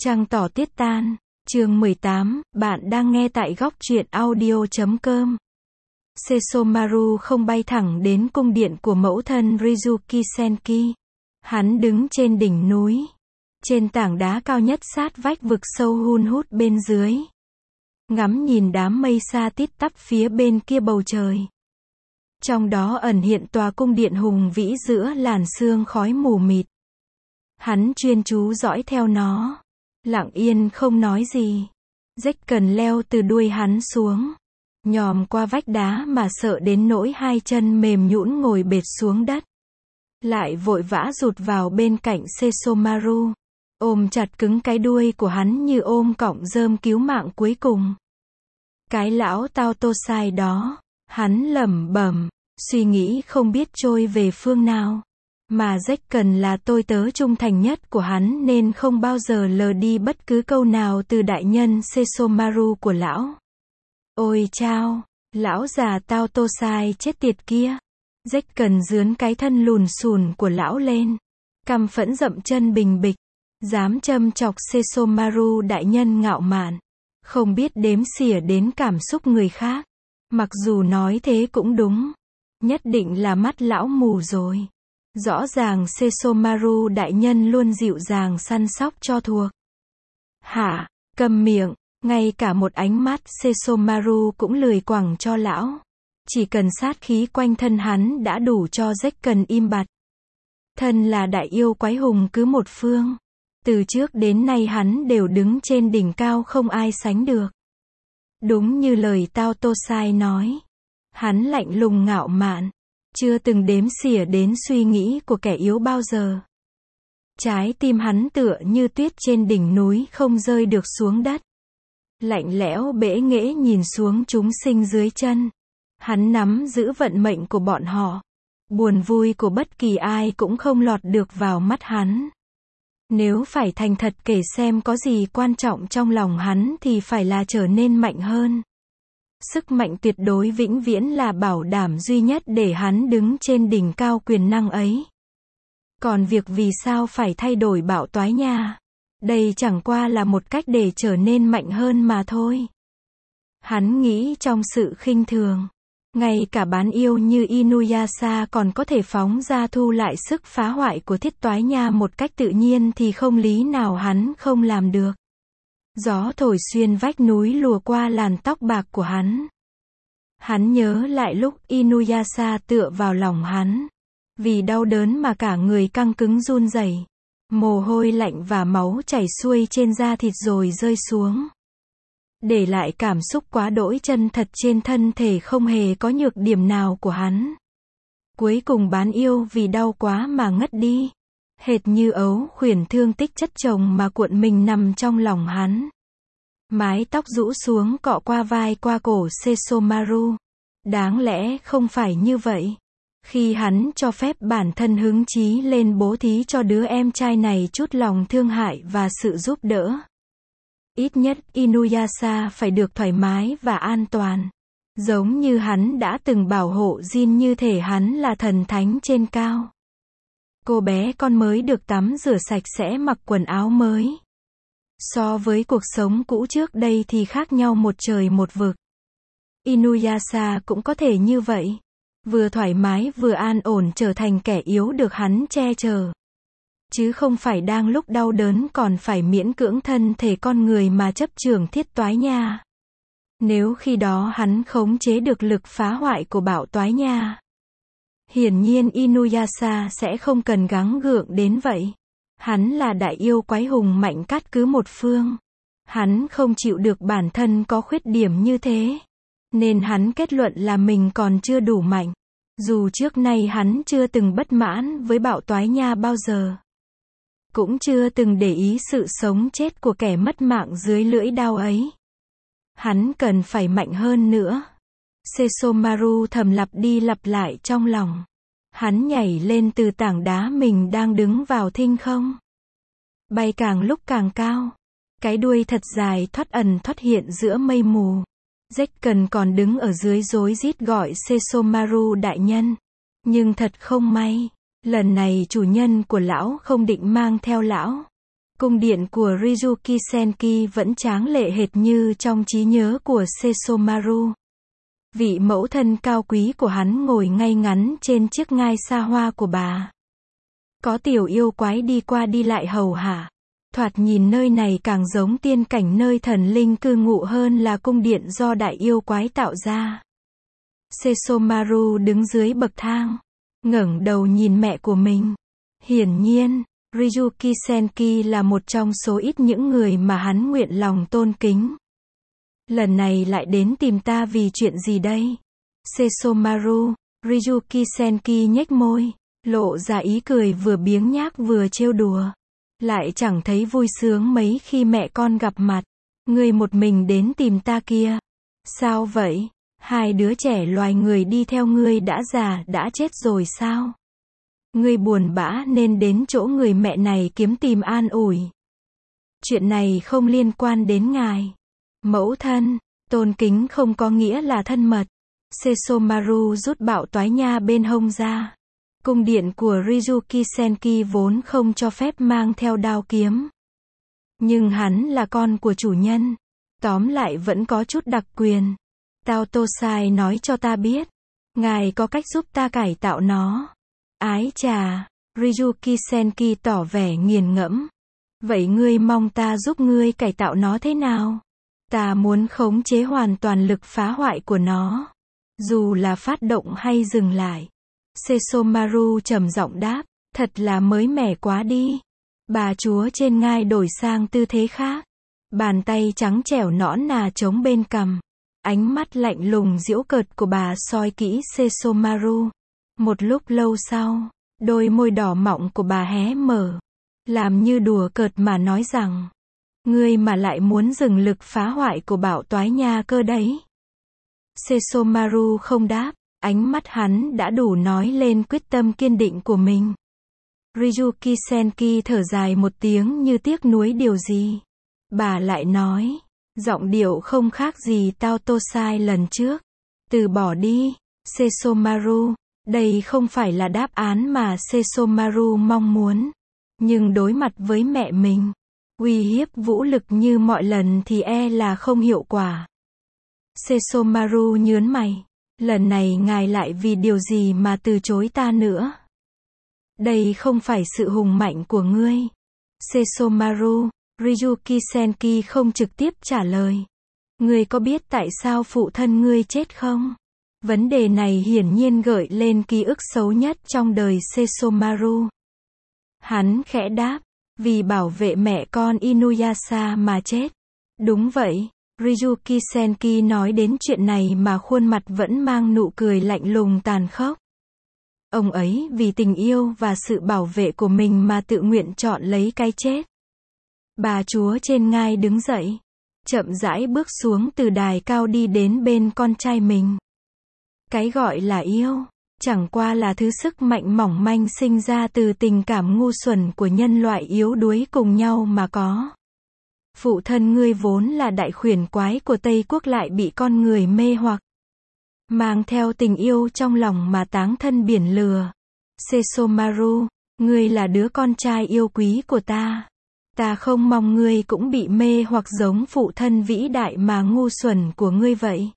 Trăng tỏ tiết tan, chương 18, bạn đang nghe tại góc truyện audio.com. Sesomaru không bay thẳng đến cung điện của mẫu thân Rizuki Senki. Hắn đứng trên đỉnh núi, trên tảng đá cao nhất sát vách vực sâu hun hút bên dưới. Ngắm nhìn đám mây xa tít tắp phía bên kia bầu trời. Trong đó ẩn hiện tòa cung điện hùng vĩ giữa làn sương khói mù mịt. Hắn chuyên chú dõi theo nó, lặng yên không nói gì. Rách cần leo từ đuôi hắn xuống, nhòm qua vách đá mà sợ đến nỗi hai chân mềm nhũn ngồi bệt xuống đất. Lại vội vã rụt vào bên cạnh Sesomaru, ôm chặt cứng cái đuôi của hắn như ôm cọng rơm cứu mạng cuối cùng. Cái lão Tao Tosai đó, hắn lẩm bẩm, suy nghĩ không biết trôi về phương nào. Mà Rách cần là tôi tớ trung thành nhất của hắn nên không bao giờ lờ đi bất cứ câu nào từ đại nhân Sesomaru của lão. Ôi chao, lão già Tao Tosai chết tiệt kia. Rách cần dướn cái thân lùn xùn của lão lên, căm phẫn dậm chân bình bịch, dám châm chọc Sesomaru đại nhân ngạo mạn, không biết đếm xỉa đến cảm xúc người khác. Mặc dù nói thế cũng đúng, nhất định là mắt lão mù rồi. Rõ ràng Sesomaru đại nhân luôn dịu dàng săn sóc cho thuộc hạ, câm miệng, ngay cả một ánh mắt Sesomaru cũng lười quẳng cho lão. Chỉ cần sát khí quanh thân hắn đã đủ cho Rách cần im bặt. Thân là đại yêu quái hùng cứ một phương. Từ trước đến nay hắn đều đứng trên đỉnh cao không ai sánh được. Đúng như lời Tao Tosai nói. Hắn lạnh lùng ngạo mạn, chưa từng đếm xỉa đến suy nghĩ của kẻ yếu bao giờ. Trái tim hắn tựa như tuyết trên đỉnh núi không rơi được xuống đất. Lạnh lẽo bẽ nghễ nhìn xuống chúng sinh dưới chân. Hắn nắm giữ vận mệnh của bọn họ. Buồn vui của bất kỳ ai cũng không lọt được vào mắt hắn. Nếu phải thành thật kể xem có gì quan trọng trong lòng hắn thì phải là trở nên mạnh hơn. Sức mạnh tuyệt đối vĩnh viễn là bảo đảm duy nhất để hắn đứng trên đỉnh cao quyền năng ấy. Còn việc vì sao phải thay đổi Bạo Toái Nha, đây chẳng qua là một cách để trở nên mạnh hơn mà thôi. Hắn nghĩ trong sự khinh thường, ngay cả bán yêu như Inuyasha còn có thể phóng ra thu lại sức phá hoại của Thiết Toái Nha một cách tự nhiên thì không lý nào hắn không làm được. Gió thổi xuyên vách núi lùa qua làn tóc bạc của hắn. Hắn nhớ lại lúc Inuyasha tựa vào lòng hắn. Vì đau đớn mà cả người căng cứng run rẩy. Mồ hôi lạnh và máu chảy xuôi trên da thịt rồi rơi xuống. Để lại cảm xúc quá đỗi chân thật trên thân thể không hề có nhược điểm nào của hắn. Cuối cùng bán yêu vì đau quá mà ngất đi. Hệt như ấu khuyển thương tích chất chồng mà cuộn mình nằm trong lòng hắn. Mái tóc rũ xuống cọ qua vai qua cổ Sesomaru. Đáng lẽ không phải như vậy. Khi hắn cho phép bản thân hứng chí lên bố thí cho đứa em trai này chút lòng thương hại và sự giúp đỡ. Ít nhất Inuyasha phải được thoải mái và an toàn. Giống như hắn đã từng bảo hộ Jin như thể hắn là thần thánh trên cao. Cô bé con mới được tắm rửa sạch sẽ mặc quần áo mới. So với cuộc sống cũ trước đây thì khác nhau một trời một vực. Inuyasha cũng có thể như vậy. Vừa thoải mái vừa an ổn trở thành kẻ yếu được hắn che chở. Chứ không phải đang lúc đau đớn còn phải miễn cưỡng thân thể con người mà chấp chưởng Thiết Toái Nha. Nếu khi đó hắn khống chế được lực phá hoại của Bạo Toái Nha, hiển nhiên Inuyasha sẽ không cần gắng gượng đến vậy. Hắn là đại yêu quái hùng mạnh cát cứ một phương. Hắn không chịu được bản thân có khuyết điểm như thế. Nên hắn kết luận là mình còn chưa đủ mạnh. Dù trước nay hắn chưa từng bất mãn với Bạo Toái Nha bao giờ. Cũng chưa từng để ý sự sống chết của kẻ mất mạng dưới lưỡi đao ấy. Hắn cần phải mạnh hơn nữa. Sesomaru thầm lặp đi lặp lại trong lòng. Hắn nhảy lên từ tảng đá mình đang đứng vào thinh không. Bay càng lúc càng cao. Cái đuôi thật dài thoắt ẩn thoắt hiện giữa mây mù. Rách cần còn đứng ở dưới rối rít gọi Sesomaru đại nhân. Nhưng thật không may. Lần này chủ nhân của lão không định mang theo lão. Cung điện của Ryuki Senki vẫn tráng lệ hệt như trong trí nhớ của Sesomaru. Vị mẫu thân cao quý của hắn ngồi ngay ngắn trên chiếc ngai xa hoa của bà. Có tiểu yêu quái đi qua đi lại hầu hạ. Thoạt nhìn nơi này càng giống tiên cảnh nơi thần linh cư ngụ hơn là cung điện do đại yêu quái tạo ra. Sesomaru đứng dưới bậc thang, ngẩng đầu nhìn mẹ của mình. Hiển nhiên, Ryuki Senki là một trong số ít những người mà hắn nguyện lòng tôn kính. Lần này lại đến tìm ta vì chuyện gì đây? Sesomaru, Ryuki Senki nhếch môi, lộ ra ý cười vừa biếng nhác vừa trêu đùa. Lại chẳng thấy vui sướng mấy khi mẹ con gặp mặt. Ngươi một mình đến tìm ta kia. Sao vậy? Hai đứa trẻ loài người đi theo ngươi đã già, đã chết rồi sao? Ngươi buồn bã nên đến chỗ người mẹ này kiếm tìm an ủi. Chuyện này không liên quan đến ngài. Mẫu thân, tôn kính không có nghĩa là thân mật. Sesomaru rút bạo toái nha bên hông ra. Cung điện của Ryuki Senki vốn không cho phép mang theo đao kiếm. Nhưng hắn là con của chủ nhân. Tóm lại vẫn có chút đặc quyền. Tao Tosai nói cho ta biết. Ngài có cách giúp ta cải tạo nó. Ái chà, Ryuki Senki tỏ vẻ nghiền ngẫm. Vậy ngươi mong ta giúp ngươi cải tạo nó thế nào? Ta muốn khống chế hoàn toàn lực phá hoại của nó. Dù là phát động hay dừng lại. Sesomaru trầm giọng đáp, thật là mới mẻ quá đi. Bà chúa trên ngai đổi sang tư thế khác. Bàn tay trắng trẻo nõn nà chống bên cằm. Ánh mắt lạnh lùng giễu cợt của bà soi kỹ Sesomaru. Một lúc lâu sau, đôi môi đỏ mọng của bà hé mở. Làm như đùa cợt mà nói rằng, ngươi mà lại muốn dừng lực phá hoại của bạo toái nha cơ đấy. Sesomaru không đáp. Ánh mắt hắn đã đủ nói lên quyết tâm kiên định của mình. Ryuki Senki thở dài một tiếng như tiếc nuối điều gì. Bà lại nói, giọng điệu không khác gì tao Tosai lần trước. Từ bỏ đi, Sesomaru. Đây không phải là đáp án mà Sesomaru mong muốn. Nhưng đối mặt với mẹ mình, uy hiếp vũ lực như mọi lần thì e là không hiệu quả. Sesomaru nhớn mày. Lần này ngài lại vì điều gì mà từ chối ta nữa? Đây không phải sự hùng mạnh của ngươi. Sesomaru, Ryuki Senki không trực tiếp trả lời. Ngươi có biết tại sao phụ thân ngươi chết không? Vấn đề này hiển nhiên gợi lên ký ức xấu nhất trong đời Sesomaru. Hắn khẽ đáp, vì bảo vệ mẹ con Inuyasha mà chết. Đúng vậy. Ryuki Senki nói đến chuyện này mà khuôn mặt vẫn mang nụ cười lạnh lùng tàn khốc. Ông ấy vì tình yêu và sự bảo vệ của mình mà tự nguyện chọn lấy cái chết. Bà chúa trên ngai đứng dậy, chậm rãi bước xuống từ đài cao đi đến bên con trai mình. Cái gọi là yêu, chẳng qua là thứ sức mạnh mỏng manh sinh ra từ tình cảm ngu xuẩn của nhân loại yếu đuối cùng nhau mà có. Phụ thân ngươi vốn là đại khuyển quái của Tây Quốc lại bị con người mê hoặc. Mang theo tình yêu trong lòng mà táng thân biển lửa. Sesomaru, ngươi là đứa con trai yêu quý của ta. Ta không mong ngươi cũng bị mê hoặc giống phụ thân vĩ đại mà ngu xuẩn của ngươi vậy.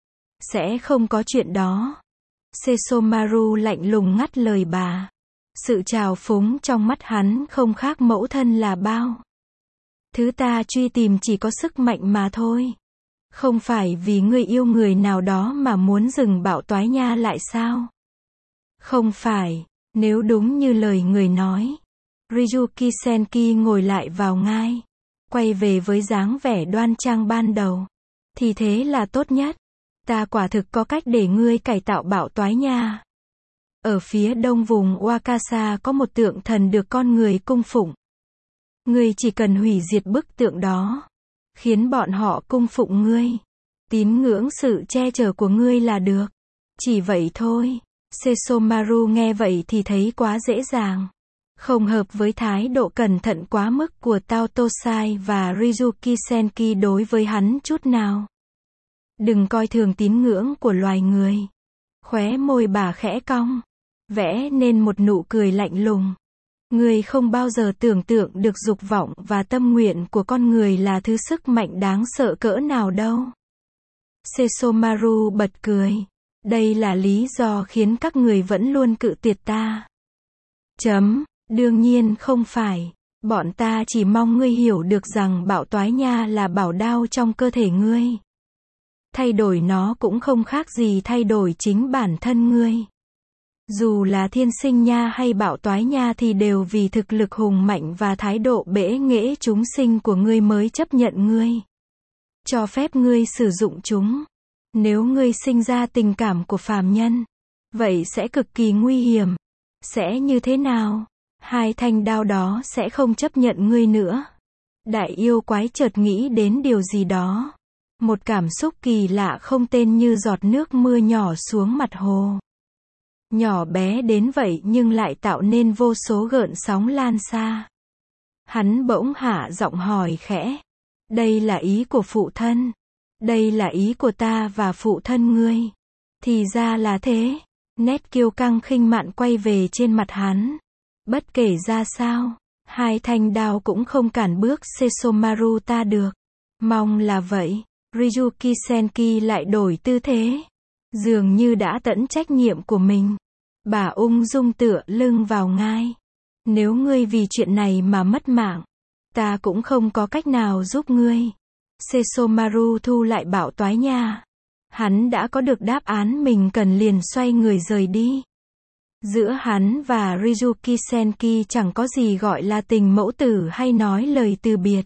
Sẽ không có chuyện đó. Sesomaru lạnh lùng ngắt lời bà. Sự trào phúng trong mắt hắn không khác mẫu thân là bao. Thứ ta truy tìm chỉ có sức mạnh mà thôi. Không phải vì ngươi yêu người nào đó mà muốn dừng bạo toái nha lại sao? Không phải, nếu đúng như lời người nói. Ryuki Senki ngồi lại vào ngai, quay về với dáng vẻ đoan trang ban đầu. Thì thế là tốt nhất. Ta quả thực có cách để ngươi cải tạo bạo toái nha. Ở phía đông vùng Wakasa có một tượng thần được con người cung phụng. Ngươi chỉ cần hủy diệt bức tượng đó, khiến bọn họ cung phụng ngươi, tín ngưỡng sự che chở của ngươi là được. Chỉ vậy thôi. Sesomaru nghe vậy thì thấy quá dễ dàng. Không hợp với thái độ cẩn thận quá mức của Tao Tosai và Ryuki Senki đối với hắn chút nào. Đừng coi thường tín ngưỡng của loài người. Khóe môi bà khẽ cong, vẽ nên một nụ cười lạnh lùng. Ngươi không bao giờ tưởng tượng được dục vọng và tâm nguyện của con người là thứ sức mạnh đáng sợ cỡ nào đâu. Sesomaru bật cười. Đây là lý do khiến các người vẫn luôn cự tuyệt ta. Đương nhiên không phải. Bọn ta chỉ mong ngươi hiểu được rằng bạo toái nha là bảo đao trong cơ thể ngươi. Thay đổi nó cũng không khác gì thay đổi chính bản thân ngươi. Dù là thiên sinh nha hay bạo toái nha thì đều vì thực lực hùng mạnh và thái độ bẽ nghễ chúng sinh của ngươi mới chấp nhận ngươi. Cho phép ngươi sử dụng chúng. Nếu ngươi sinh ra tình cảm của phàm nhân, vậy sẽ cực kỳ nguy hiểm. Sẽ như thế nào? Hai thanh đao đó sẽ không chấp nhận ngươi nữa. Đại yêu quái chợt nghĩ đến điều gì đó. Một cảm xúc kỳ lạ không tên như giọt nước mưa nhỏ xuống mặt hồ. Nhỏ bé đến vậy nhưng lại tạo nên vô số gợn sóng lan xa. Hắn bỗng hạ giọng hỏi khẽ. Đây là ý của phụ thân. Đây là ý của ta và phụ thân ngươi. Thì ra là thế. Nét kiêu căng khinh mạn quay về trên mặt hắn. Bất kể ra sao, hai thanh đao cũng không cản bước Sesomaru ta được. Mong là vậy. Ryuki Senki lại đổi tư thế. Dường như đã tận trách nhiệm của mình. Bà ung dung tựa lưng vào ngai. Nếu ngươi vì chuyện này mà mất mạng, ta cũng không có cách nào giúp ngươi. Sesomaru thu lại bạo toái nha. Hắn đã có được đáp án mình cần liền xoay người rời đi. Giữa hắn và Ryuki Senki chẳng có gì gọi là tình mẫu tử hay nói lời từ biệt.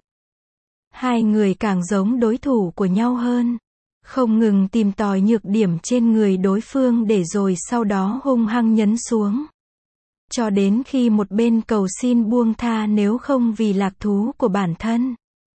Hai người càng giống đối thủ của nhau hơn. Không ngừng tìm tòi nhược điểm trên người đối phương để rồi sau đó hung hăng nhấn xuống. Cho đến khi một bên cầu xin buông tha nếu không vì lạc thú của bản thân.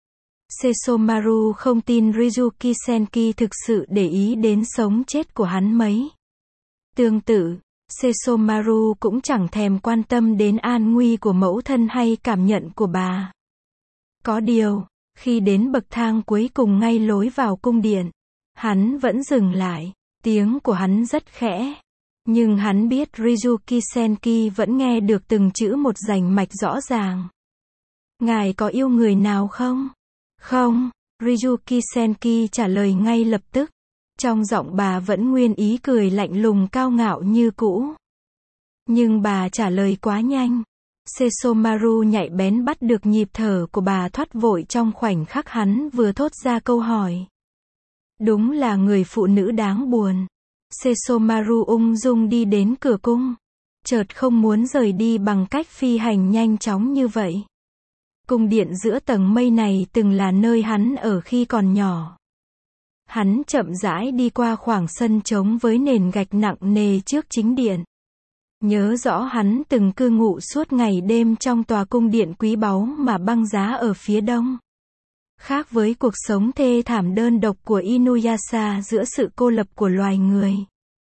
Sesomaru không tin Ryuki Senki thực sự để ý đến sống chết của hắn mấy. Tương tự, Sesomaru cũng chẳng thèm quan tâm đến an nguy của mẫu thân hay cảm nhận của bà. Có điều, khi đến bậc thang cuối cùng ngay lối vào cung điện, hắn vẫn dừng lại. Tiếng của hắn rất khẽ. Nhưng hắn biết Ryuki Senki vẫn nghe được từng chữ một rành mạch rõ ràng. Ngài có yêu người nào không? Không, Ryuki Senki trả lời ngay lập tức. Trong giọng bà vẫn nguyên ý cười lạnh lùng cao ngạo như cũ. Nhưng bà trả lời quá nhanh. Sesomaru nhạy bén bắt được nhịp thở của bà thoát vội trong khoảnh khắc hắn vừa thốt ra câu hỏi. Đúng là người phụ nữ đáng buồn. Sesomaru ung dung đi đến cửa cung. Chợt không muốn rời đi bằng cách phi hành nhanh chóng như vậy. Cung điện giữa tầng mây này từng là nơi hắn ở khi còn nhỏ. Hắn chậm rãi đi qua khoảng sân trống với nền gạch nặng nề trước chính điện. Nhớ rõ hắn từng cư ngụ suốt ngày đêm trong tòa cung điện quý báu mà băng giá ở phía đông. Khác với cuộc sống thê thảm đơn độc của Inuyasha giữa sự cô lập của loài người.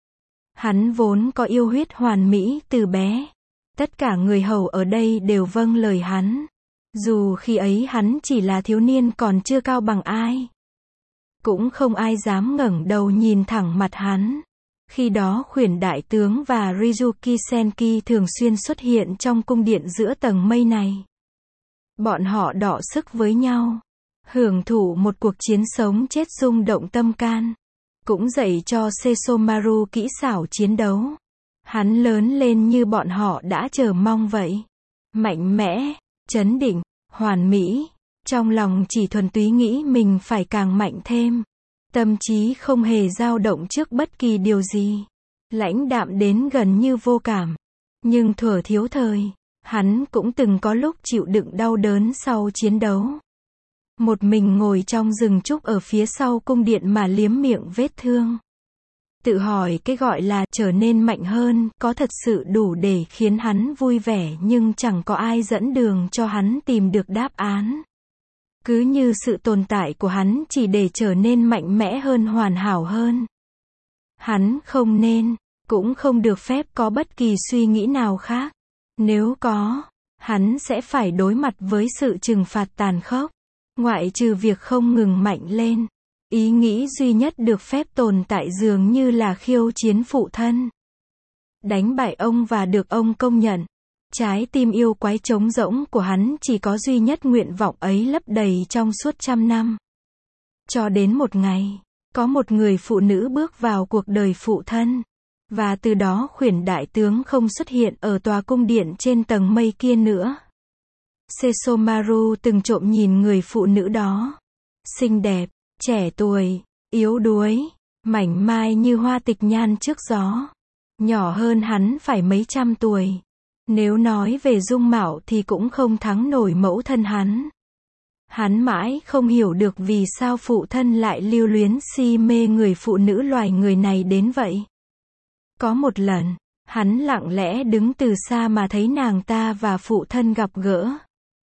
Hắn vốn có yêu huyết hoàn mỹ từ bé. Tất cả người hầu ở đây đều vâng lời hắn. Dù khi ấy hắn chỉ là thiếu niên còn chưa cao bằng ai. Cũng không ai dám ngẩng đầu nhìn thẳng mặt hắn. Khi đó khuyển đại tướng và Ryuki Senki thường xuyên xuất hiện trong cung điện giữa tầng mây này. Bọn họ đọ sức với nhau. Hưởng thụ một cuộc chiến sống chết rung động tâm can. Cũng dạy cho Sesomaru kỹ xảo chiến đấu. Hắn lớn lên như bọn họ đã chờ mong vậy. Mạnh mẽ, trấn định, hoàn mỹ. Trong lòng chỉ thuần túy nghĩ mình phải càng mạnh thêm. Tâm trí không hề dao động trước bất kỳ điều gì. Lãnh đạm đến gần như vô cảm. Nhưng thuở thiếu thời, hắn cũng từng có lúc chịu đựng đau đớn sau chiến đấu. Một mình ngồi trong rừng trúc ở phía sau cung điện mà liếm miệng vết thương. Tự hỏi cái gọi là trở nên mạnh hơn có thật sự đủ để khiến hắn vui vẻ nhưng chẳng có ai dẫn đường cho hắn tìm được đáp án. Cứ như sự tồn tại của hắn chỉ để trở nên mạnh mẽ hơn hoàn hảo hơn. Hắn không nên, cũng không được phép có bất kỳ suy nghĩ nào khác. Nếu có, hắn sẽ phải đối mặt với sự trừng phạt tàn khốc. Ngoại trừ việc không ngừng mạnh lên. Ý nghĩ duy nhất được phép tồn tại dường như là khiêu chiến phụ thân. Đánh bại ông và được ông công nhận. Trái tim yêu quái trống rỗng của hắn chỉ có duy nhất nguyện vọng ấy lấp đầy trong suốt 100 năm. Cho đến một ngày, có một người phụ nữ bước vào cuộc đời phụ thân. Và từ đó Khuyển đại tướng không xuất hiện ở tòa cung điện trên tầng mây kia nữa. Sesomaru từng trộm nhìn người phụ nữ đó. Xinh đẹp, trẻ tuổi, yếu đuối, mảnh mai như hoa tịch nhan trước gió. Nhỏ hơn hắn phải mấy trăm tuổi. Nếu nói về dung mạo thì cũng không thắng nổi mẫu thân hắn. Hắn mãi không hiểu được vì sao phụ thân lại lưu luyến si mê người phụ nữ loài người này đến vậy. Có một lần, hắn lặng lẽ đứng từ xa mà thấy nàng ta và phụ thân gặp gỡ.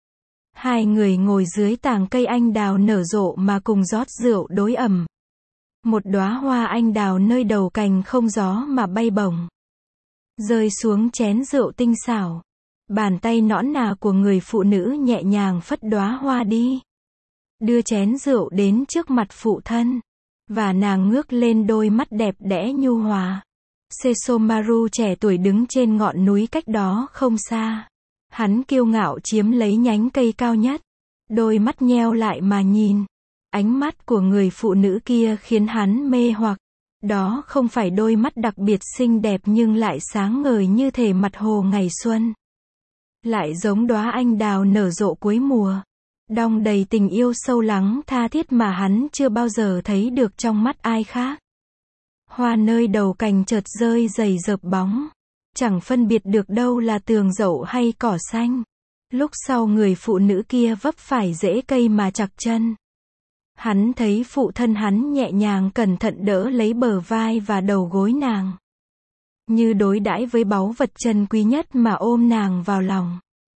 Hai người ngồi dưới tàng cây anh đào nở rộ mà cùng rót rượu đối ẩm. Một đóa hoa anh đào nơi đầu cành không gió mà bay bổng, rơi xuống chén rượu tinh xảo. Bàn tay nõn nà của người phụ nữ nhẹ nhàng phất đóa hoa đi, đưa chén rượu đến trước mặt phụ thân, và nàng ngước lên đôi mắt đẹp đẽ nhu hòa. Sesomaru trẻ tuổi đứng trên ngọn núi cách đó không xa. Hắn kiêu ngạo chiếm lấy nhánh cây cao nhất, đôi mắt nheo lại mà nhìn. Ánh mắt của người phụ nữ kia khiến hắn mê hoặc. Đó không phải đôi mắt đặc biệt xinh đẹp nhưng lại sáng ngời như thể mặt hồ ngày xuân. Lại giống đóa anh đào nở rộ cuối mùa, đong đầy tình yêu sâu lắng tha thiết mà hắn chưa bao giờ thấy được trong mắt ai khác. Hoa nơi đầu cành chợt rơi dày dợp bóng, chẳng phân biệt được đâu là tường dậu hay cỏ xanh. Lúc sau người phụ nữ kia vấp phải rễ cây mà trặc chân. Hắn thấy phụ thân hắn nhẹ nhàng cẩn thận đỡ lấy bờ vai và đầu gối nàng, như đối đãi với báu vật trân quý nhất mà ôm nàng vào lòng.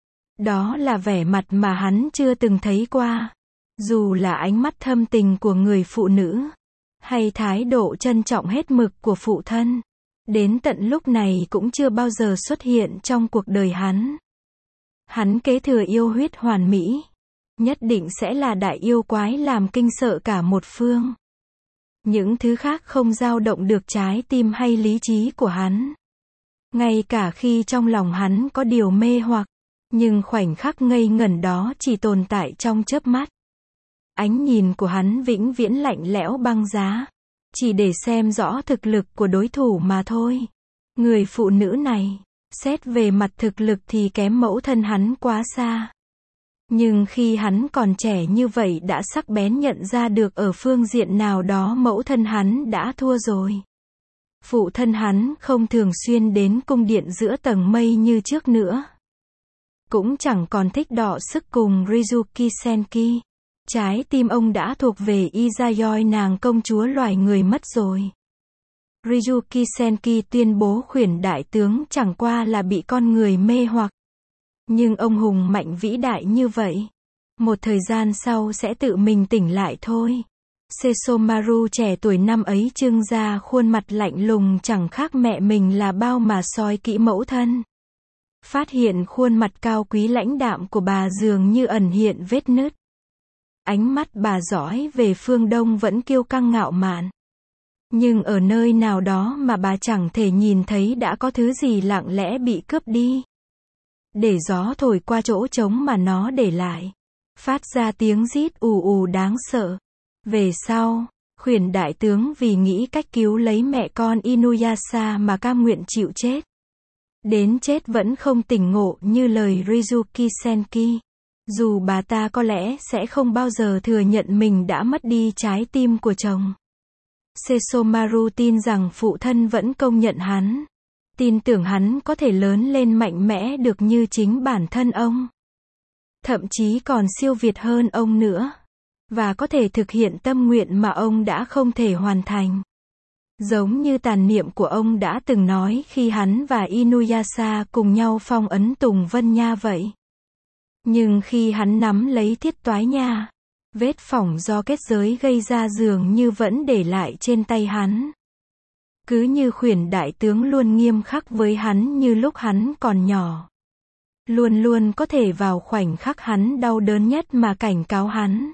Đó là vẻ mặt mà hắn chưa từng thấy qua. Dù là ánh mắt thâm tình của người phụ nữ, hay thái độ trân trọng hết mực của phụ thân, đến tận lúc này cũng chưa bao giờ xuất hiện trong cuộc đời hắn. Hắn kế thừa yêu huyết hoàn mỹ, nhất định sẽ là đại yêu quái làm kinh sợ cả một phương. Những thứ khác không dao động được trái tim hay lý trí của hắn. Ngay cả khi trong lòng hắn có điều mê hoặc, nhưng khoảnh khắc ngây ngẩn đó chỉ tồn tại trong chớp mắt. Ánh nhìn của hắn vĩnh viễn lạnh lẽo băng giá, chỉ để xem rõ thực lực của đối thủ mà thôi. Người phụ nữ này, xét về mặt thực lực thì kém mẫu thân hắn quá xa. Nhưng khi hắn còn trẻ như vậy đã sắc bén nhận ra được ở phương diện nào đó mẫu thân hắn đã thua rồi. Phụ thân hắn không thường xuyên đến cung điện giữa tầng mây như trước nữa. Cũng chẳng còn thích đọ sức cùng Rizuki Senki. Trái tim ông đã thuộc về Izayoi, nàng công chúa loài người mất rồi. Rizuki Senki tuyên bố Khuyển đại tướng chẳng qua là bị con người mê hoặc. Nhưng ông hùng mạnh vĩ đại như vậy, một thời gian sau sẽ tự mình tỉnh lại thôi. Sesomaru trẻ tuổi năm ấy trưng ra khuôn mặt lạnh lùng chẳng khác mẹ mình là bao mà soi kỹ mẫu thân. Phát hiện khuôn mặt cao quý lãnh đạm của bà dường như ẩn hiện vết nứt. Ánh mắt bà dõi về phương đông vẫn kiêu căng ngạo mạn. Nhưng ở nơi nào đó mà bà chẳng thể nhìn thấy đã có thứ gì lặng lẽ bị cướp đi. Để gió thổi qua chỗ trống mà nó để lại, phát ra tiếng rít ù ù đáng sợ. Về sau, Khuyển đại tướng vì nghĩ cách cứu lấy mẹ con Inuyasha mà cam nguyện chịu chết. Đến chết vẫn không tỉnh ngộ như lời Rizuki Senki. Dù bà ta có lẽ sẽ không bao giờ thừa nhận mình đã mất đi trái tim của chồng. Sesomaru tin rằng phụ thân vẫn công nhận hắn. Tin tưởng hắn có thể lớn lên mạnh mẽ được như chính bản thân ông. Thậm chí còn siêu việt hơn ông nữa. Và có thể thực hiện tâm nguyện mà ông đã không thể hoàn thành. Giống như tàn niệm của ông đã từng nói khi hắn và Inuyasha cùng nhau phong ấn Tùng Vân Nha vậy. Nhưng khi hắn nắm lấy Thiết Toái Nha, vết phỏng do kết giới gây ra dường như vẫn để lại trên tay hắn. Cứ như Khuyển đại tướng luôn nghiêm khắc với hắn như lúc hắn còn nhỏ. Luôn luôn có thể vào khoảnh khắc hắn đau đớn nhất mà cảnh cáo hắn.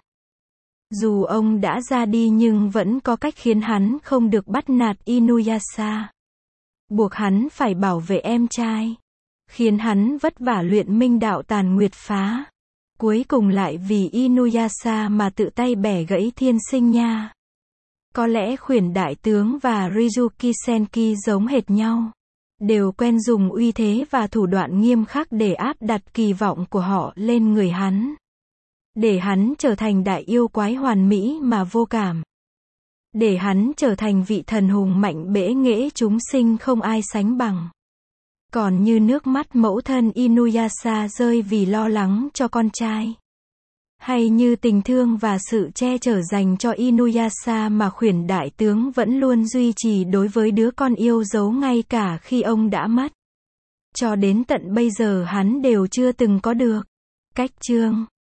Dù ông đã ra đi nhưng vẫn có cách khiến hắn không được bắt nạt Inuyasha. Buộc hắn phải bảo vệ em trai. khiến hắn vất vả luyện minh đạo tàn nguyệt phá. Cuối cùng lại vì Inuyasha mà tự tay bẻ gãy thiên sinh nha. Có lẽ khuyển đại tướng và Ryuki Senki giống hệt nhau. Đều quen dùng uy thế và thủ đoạn nghiêm khắc để áp đặt kỳ vọng của họ lên người hắn. Để hắn trở thành đại yêu quái hoàn mỹ mà vô cảm. Để hắn trở thành vị thần hùng mạnh bẽ nghễ chúng sinh không ai sánh bằng. Còn như nước mắt mẫu thân Inuyasha rơi vì lo lắng cho con trai. Hay như tình thương và sự che chở dành cho Inuyasha mà khuyển đại tướng vẫn luôn duy trì đối với đứa con yêu dấu ngay cả khi ông đã mất. Cho đến tận bây giờ hắn đều chưa từng có được. Cách chương